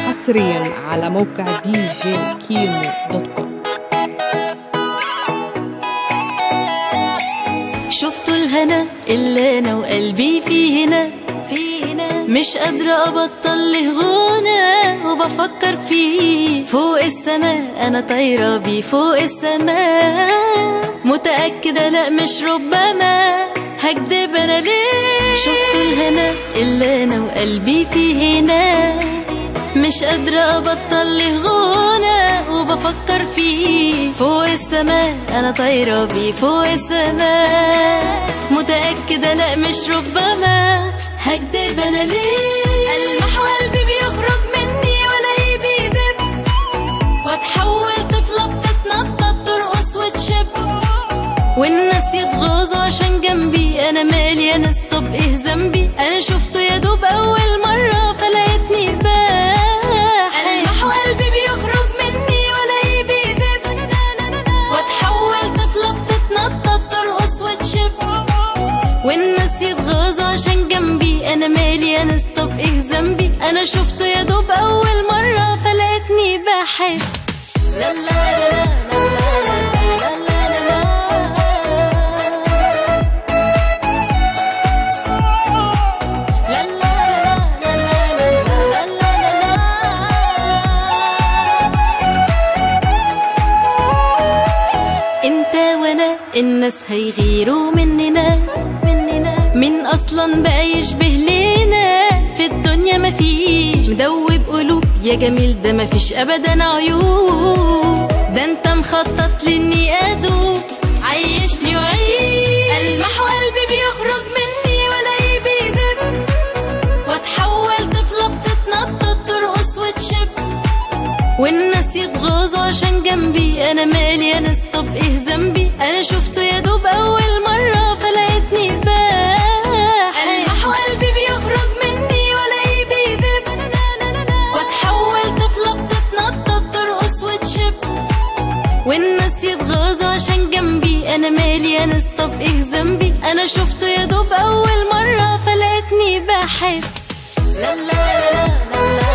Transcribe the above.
حصريا على موقع djkimo.com. شفتوا الهنا اللي انا وقلبي فيه هنا مش قادرة ابطل له غنى وبفكر فيه فوق السماء، انا طايرة بيه فوق السماء، متأكدة لا مش ربما هكدب انا ليه. شفتوا الهنا اللي انا وقلبي فيه هنا مش قادرة ابطل له غنى وبفكر فيه فوق السماء، انا طايرة بيه فوق السماء، متأكدة لا مش ربما هكدب انا ليه. المح وقلبي بيخرج مني ولا بيدب، واتحول طفلة بتتنطط ترقص وتشب، والناس يتغاظوا عشان جنبي، انا مالي انا طب ايه ذنبي، انا شفته يا دوب اول مرة فلقيتني باح. المح وقلبي بيخرج مني ولا بيدب، واتحول طفلة بتتنطط ترقص وتشب، والناس يتغاظوا عشان جنبي، انا مالي انا طب ايه ذنبي، انا شفته يا دوب اول مرة فلقيتني بحب. لا لا لا الناس هيغيروا مننا من اصلا بقى يشبه لينا في الدنيا، مفيش مدوب قلوب يا جميل، ده مفيش ابدا عيوب، ده انت مخطط لاني ادوب، عيشني وعيش. المح وقلبي بيخرج مني ولا بيدب، واتحول طفلة بتتنطط ترقص وتشب، والناس يتغاظوا عشان جنبي، انا مالي انا طب ايه ذنبي، انا شفته يا دوب اول مرة فلقيتني باح. المح وقلبي بيخرج مني ولا بيدب، واتحول طفلة بتتنطط ترقص وتشب، والناس يتغاظوا عشان جنبي، انا مالي انا طب ايه ذنبي، انا شفته يا دوب اول مرة فلقيتني بحب. لا لا لا لا